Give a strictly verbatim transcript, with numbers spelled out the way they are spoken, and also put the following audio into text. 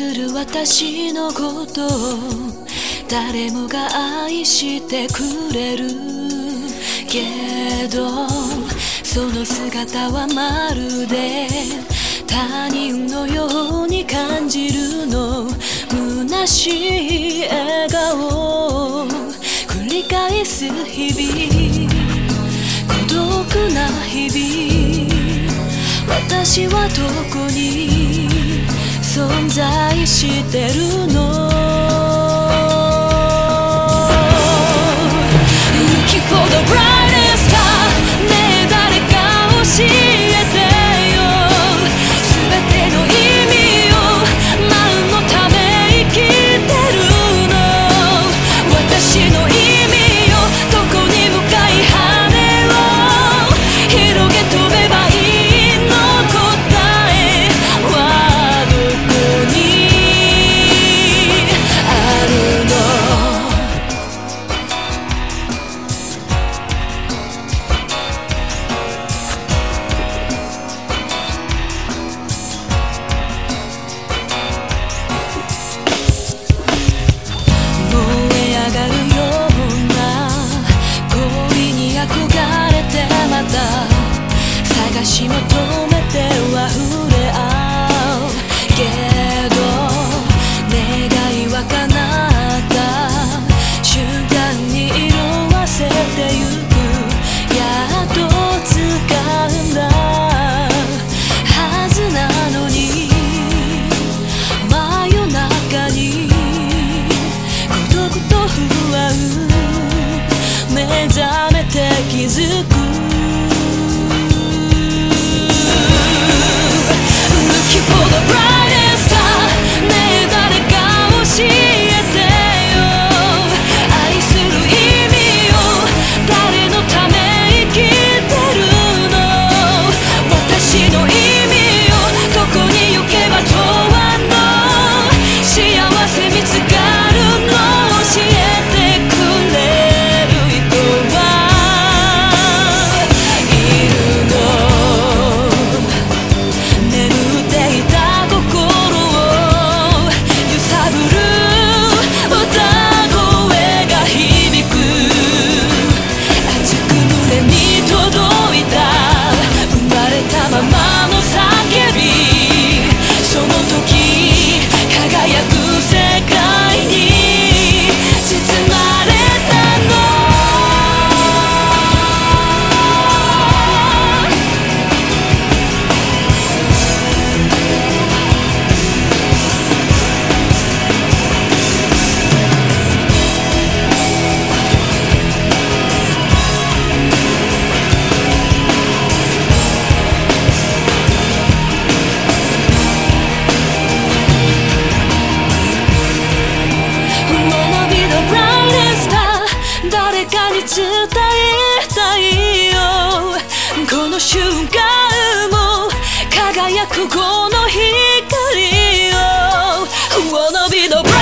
る私のことを誰もが愛してくれるけど、その姿はまるで他人のように感じるの。虚しい笑顔を繰り返す日々、孤独な日々、私はどこに存在してるの。 Looking for the brightest star ねえ誰か教えてよ、全ての意味を何のため生きてるの。私の意味をどこに向かい羽を広げ飛べばいいの。答えはどこにあるの。探し求めては触れ合うけど、願いは叶った瞬間に色あせてゆく。やっと掴んだはずなのに、真夜中に孤独と不安目覚めて気づく。伝えたいよ、この瞬間も輝くこの光を。 Wanna be the